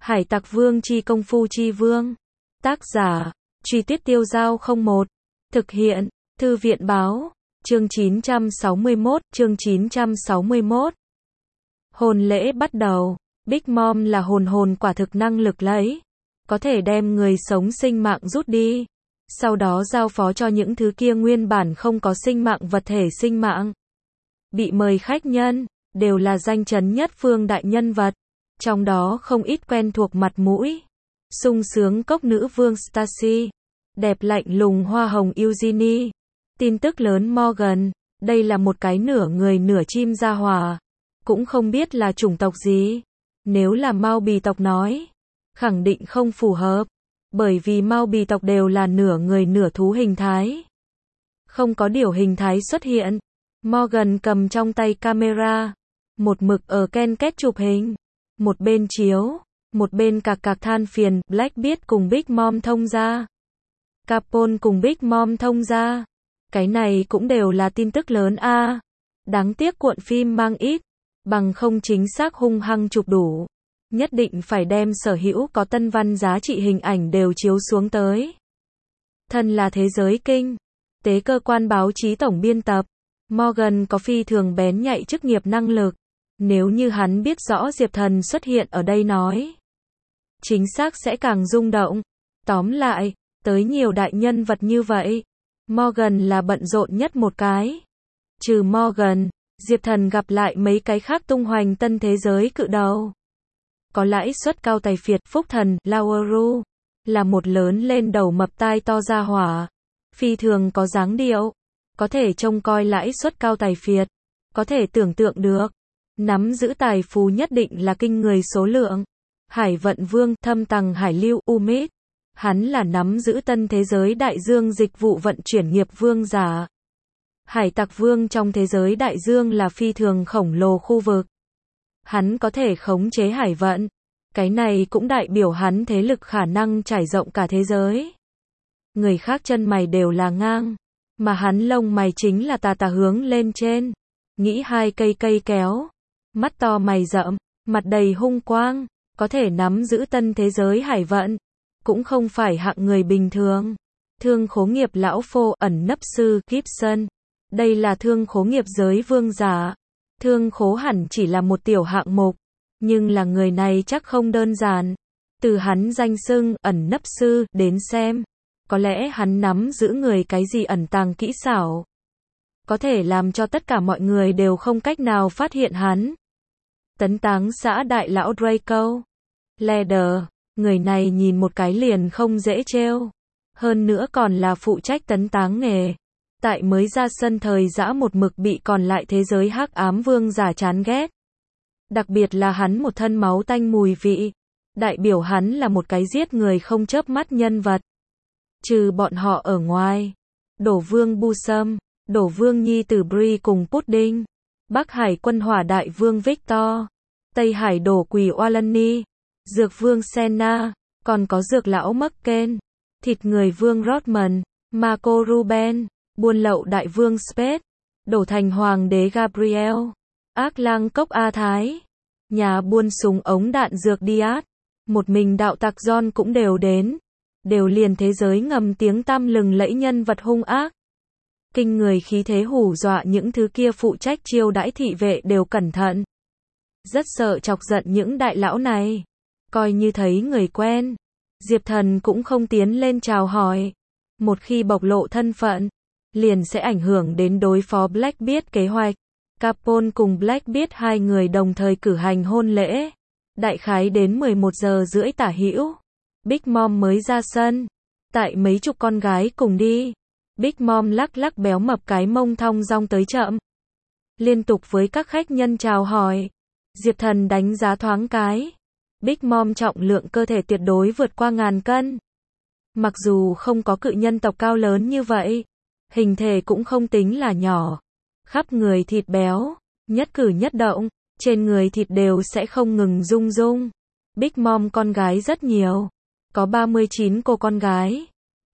Hải Tặc Vương chi công phu chi vương. Tác giả, Truy Tuyết Tiêu Dao 01. Thực hiện, Thư viện báo. Chương 961. Hôn lễ bắt đầu. Big Mom là hồn quả thực năng lực lấy. Có thể đem người sống sinh mạng rút đi. Sau đó giao phó cho những thứ kia nguyên bản không có sinh mạng vật thể sinh mạng. Bị mời khách nhân, đều là danh chấn nhất phương đại nhân vật. Trong đó không ít quen thuộc mặt mũi. Sung sướng cốc nữ vương Stacy. Đẹp lạnh lùng hoa hồng Eugenie. Tin tức lớn Morgan. Đây là một cái nửa người nửa chim gia hỏa. Cũng không biết là chủng tộc gì. Nếu là Mao bì tộc nói, khẳng định không phù hợp. Bởi vì Mao bì tộc đều là nửa người nửa thú hình thái. Không có điều hình thái xuất hiện. Morgan cầm trong tay camera. Một mực ở ken kết chụp hình. Một bên chiếu, một bên cạc than phiền, Blackbeard cùng Big Mom thông ra. Capone cùng Big Mom thông ra. Cái này cũng đều là tin tức lớn a. Đáng tiếc cuộn phim mang ít, bằng không chính xác hung hăng chụp đủ. Nhất định phải đem sở hữu có tân văn giá trị hình ảnh đều chiếu xuống tới. Thân là thế giới kinh tế cơ quan báo chí tổng biên tập, Morgan có phi thường bén nhạy chức nghiệp năng lực. Nếu như hắn biết rõ Diệp Thần xuất hiện ở đây nói, chính xác sẽ càng rung động. Tóm lại, tới nhiều đại nhân vật như vậy, Morgan là bận rộn nhất một cái. Trừ Morgan, Diệp Thần gặp lại mấy cái khác tung hoành tân thế giới cự đầu. Có lãi suất cao tài phiệt Phúc Thần, Laoru, là một lớn lên đầu mập tai to ra hỏa. Phi thường có dáng điệu, có thể trông coi lãi suất cao tài phiệt, có thể tưởng tượng được. Nắm giữ tài phú nhất định là kinh người số lượng. Hải Vận Vương, Thâm Tầng Hải Lưu, Umid. Hắn là nắm giữ tân thế giới đại dương dịch vụ vận chuyển nghiệp vương giả. Hải Tặc Vương trong thế giới đại dương là phi thường khổng lồ khu vực. Hắn có thể khống chế hải vận. Cái này cũng đại biểu hắn thế lực khả năng trải rộng cả thế giới. Người khác chân mày đều là ngang, mà hắn lông mày chính là tà hướng lên trên. Nghĩ hai cây kéo. Mắt to mày rậm, mặt đầy hung quang, có thể nắm giữ tân thế giới hải vận, cũng không phải hạng người bình thường. Thương khố nghiệp lão phô, ẩn nấp sư, Gibson. Đây là thương khố nghiệp giới vương giả. Thương khố hẳn chỉ là một tiểu hạng mục, nhưng là người này chắc không đơn giản. Từ hắn danh xưng, ẩn nấp sư, đến xem, có lẽ hắn nắm giữ người cái gì ẩn tàng kỹ xảo. Có thể làm cho tất cả mọi người đều không cách nào phát hiện hắn. Tấn táng xã đại lão Draco Leather, người này nhìn một cái liền không dễ trêu. Hơn nữa còn là phụ trách tấn táng nghề. Tại mới ra sân thời dã một mực bị còn lại thế giới hắc ám vương giả chán ghét. Đặc biệt là hắn một thân máu tanh mùi vị. Đại biểu hắn là một cái giết người không chớp mắt nhân vật. Trừ bọn họ ở ngoài, Đổ Vương Busum, Đổ Vương nhi tử Brie cùng Pudding, Bắc Hải quân hỏa đại vương Victor, Tây Hải đổ quỷ Oalani, Dược vương Senna, còn có dược lão Merken, thịt người vương Rodman, Marco Ruben, buôn lậu đại vương Spade, đổ thành hoàng đế Gabriel, ác lang cốc A Thái, nhà buôn súng ống đạn dược Diaz, một mình đạo tặc John cũng đều đến, đều liền thế giới ngầm tiếng tăm lừng lẫy nhân vật hung ác. Kinh người khí thế hù dọa những thứ kia phụ trách chiêu đãi thị vệ đều cẩn thận. Rất sợ chọc giận những đại lão này. Coi như thấy người quen, Diệp Thần cũng không tiến lên chào hỏi. Một khi bộc lộ thân phận, liền sẽ ảnh hưởng đến đối phó Blackbeard kế hoạch. Capone cùng Blackbeard hai người đồng thời cử hành hôn lễ. Đại khái đến 11 giờ rưỡi tả hữu. Big Mom mới ra sân. Tại mấy chục con gái cùng đi. Big Mom lắc béo mập cái mông thong dong tới chậm. Liên tục với các khách nhân chào hỏi. Diệp Thần đánh giá thoáng cái. Big Mom trọng lượng cơ thể tuyệt đối vượt qua 1000 cân. Mặc dù không có cự nhân tộc cao lớn như vậy, hình thể cũng không tính là nhỏ. Khắp người thịt béo, nhất cử nhất động, trên người thịt đều sẽ không ngừng rung rung. Big Mom con gái rất nhiều. Có 39 cô con gái,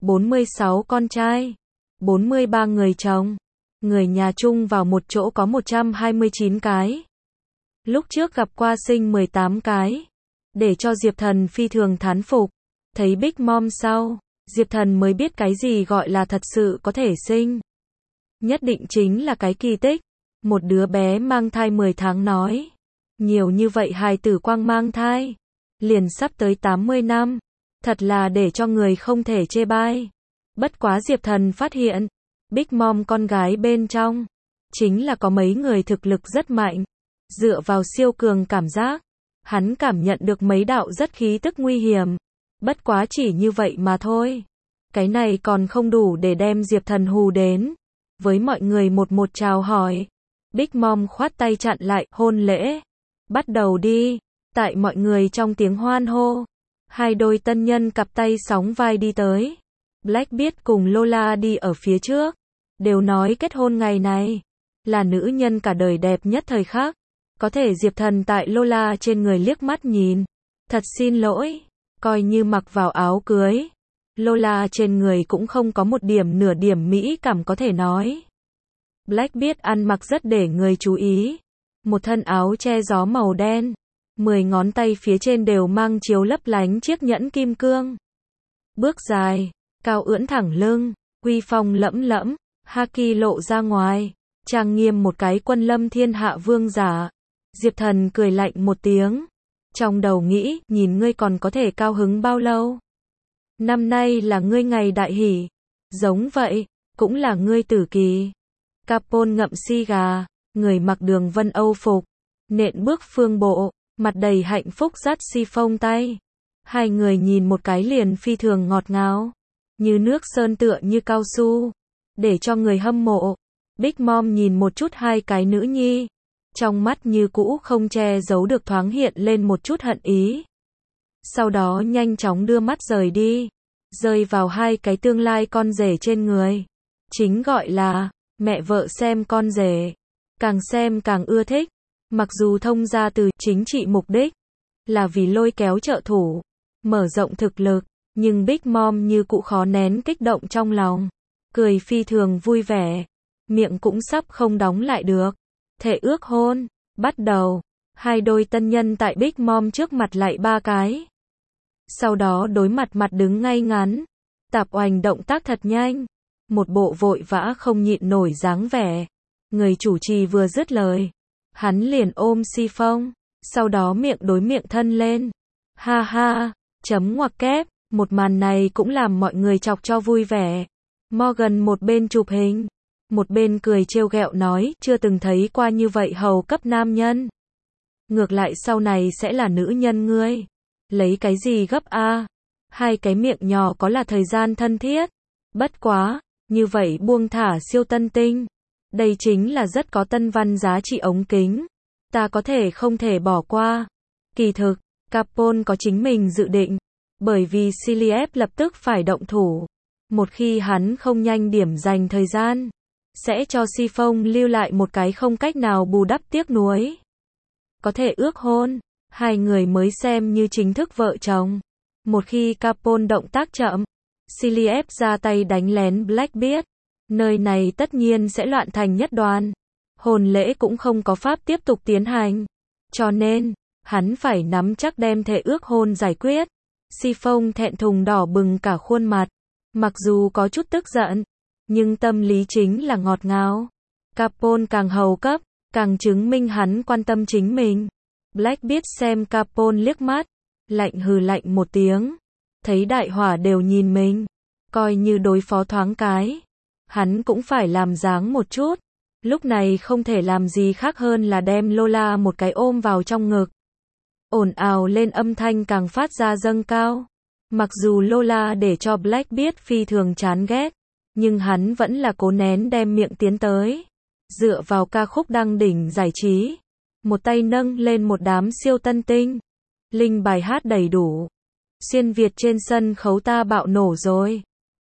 46 con trai, 43 người chồng. Người nhà chung vào một chỗ có 129 cái. Lúc trước gặp qua sinh 18 cái. để cho Diệp Thần phi thường thán phục. Thấy Big Mom sau, Diệp Thần mới biết cái gì gọi là thật sự có thể sinh. Nhất định chính là cái kỳ tích. Một đứa bé mang thai 10 tháng nói. Nhiều như vậy hài tử quang mang thai. Liền sắp tới 80 năm. Thật là để cho người không thể chê bai. Bất quá Diệp Thần phát hiện, Big Mom con gái bên trong, chính là có mấy người thực lực rất mạnh. Dựa vào siêu cường cảm giác, hắn cảm nhận được mấy đạo rất khí tức nguy hiểm. Bất quá chỉ như vậy mà thôi. Cái này còn không đủ để đem Diệp Thần hù đến. Với mọi người một một chào hỏi. Big Mom khoát tay chặn lại, hôn lễ. Bắt đầu đi. Tại mọi người trong tiếng hoan hô. Hai đôi tân nhân cặp tay sóng vai đi tới. Blackbeard cùng Lola đi ở phía trước. Đều nói kết hôn ngày này là nữ nhân cả đời đẹp nhất thời khắc. Có thể Diệp Thần tại Lola trên người liếc mắt nhìn. Thật xin lỗi. Coi như mặc vào áo cưới. Lola trên người cũng không có một điểm nửa điểm mỹ cảm có thể nói. Blackbeard ăn mặc rất để người chú ý. Một thân áo che gió màu đen. 10 ngón tay phía trên đều mang chiếu lấp lánh chiếc nhẫn kim cương. Bước dài, cao ưỡn thẳng lưng, uy phong lẫm lẫm, haki lộ ra ngoài, trang nghiêm một cái quân lâm thiên hạ vương giả. Diệp Thần cười lạnh một tiếng. Trong đầu nghĩ, nhìn ngươi còn có thể cao hứng bao lâu? Năm nay là ngươi ngày đại hỷ. Giống vậy, cũng là ngươi tử kỳ. Capone ngậm si gà, người mặc đường vân Âu phục, nện bước phương bộ, mặt đầy hạnh phúc dắt si phông tay. Hai người nhìn một cái liền phi thường ngọt ngào, như nước sơn tựa như cao su, để cho người hâm mộ. Big Mom nhìn một chút hai cái nữ nhi, trong mắt như cũ không che giấu được thoáng hiện lên một chút hận ý. Sau đó nhanh chóng đưa mắt rời đi, rơi vào hai cái tương lai con rể trên người. Chính gọi là, mẹ vợ xem con rể, càng xem càng ưa thích. Mặc dù thông ra từ chính trị mục đích, là vì lôi kéo trợ thủ, mở rộng thực lực, nhưng Big Mom như cũ khó nén kích động trong lòng. Cười phi thường vui vẻ, miệng cũng sắp không đóng lại được. Thệ ước hôn, bắt đầu. Hai đôi tân nhân tại Big Mom trước mặt lại ba cái. Sau đó đối mặt đứng ngay ngắn. Tạp oành động tác thật nhanh. Một bộ vội vã không nhịn nổi dáng vẻ. Người chủ trì vừa dứt lời, hắn liền ôm si phong, sau đó miệng đối miệng thân lên. Ha ha, chấm ngoặc kép, một màn này cũng làm mọi người chọc cho vui vẻ. Morgan một bên chụp hình, một bên cười trêu ghẹo nói, chưa từng thấy qua như vậy hầu cấp nam nhân. Ngược lại sau này sẽ là nữ nhân ngươi. Lấy cái gì gấp a? Hai cái miệng nhỏ có là thời gian thân thiết. Bất quá, như vậy buông thả siêu tân tinh. Đây chính là rất có tân văn giá trị ống kính. Ta có thể không thể bỏ qua. Kỳ thực, Capone có chính mình dự định. Bởi vì Cilliep lập tức phải động thủ. Một khi hắn không nhanh điểm dành thời gian, sẽ cho Si Phong lưu lại một cái không cách nào bù đắp tiếc nuối. Có thể ước hôn, hai người mới xem như chính thức vợ chồng. Một khi Capone động tác chậm, Cilliep ra tay đánh lén Blackbeard, nơi này tất nhiên sẽ loạn thành nhất đoàn. Hôn lễ cũng không có pháp tiếp tục tiến hành. Cho nên, hắn phải nắm chắc đem thệ ước hôn giải quyết. Si Phong thẹn thùng đỏ bừng cả khuôn mặt. Mặc dù có chút tức giận, nhưng tâm lý chính là ngọt ngào. Capone càng hầu cấp, càng chứng minh hắn quan tâm chính mình. Blackbeard xem Capone liếc mắt, lạnh hừ lạnh một tiếng. Thấy đại hỏa đều nhìn mình, coi như đối phó thoáng cái. Hắn cũng phải làm dáng một chút. Lúc này không thể làm gì khác hơn là đem Lola một cái ôm vào trong ngực. Ồn ào lên âm thanh càng phát ra dâng cao. Mặc dù Lola để cho Blackbeard phi thường chán ghét, nhưng hắn vẫn là cố nén đem miệng tiến tới. Dựa vào ca khúc đăng đỉnh giải trí, một tay nâng lên một đám siêu tân tinh. Linh bài hát đầy đủ. Xuyên Việt trên sân khấu ta bạo nổ rồi.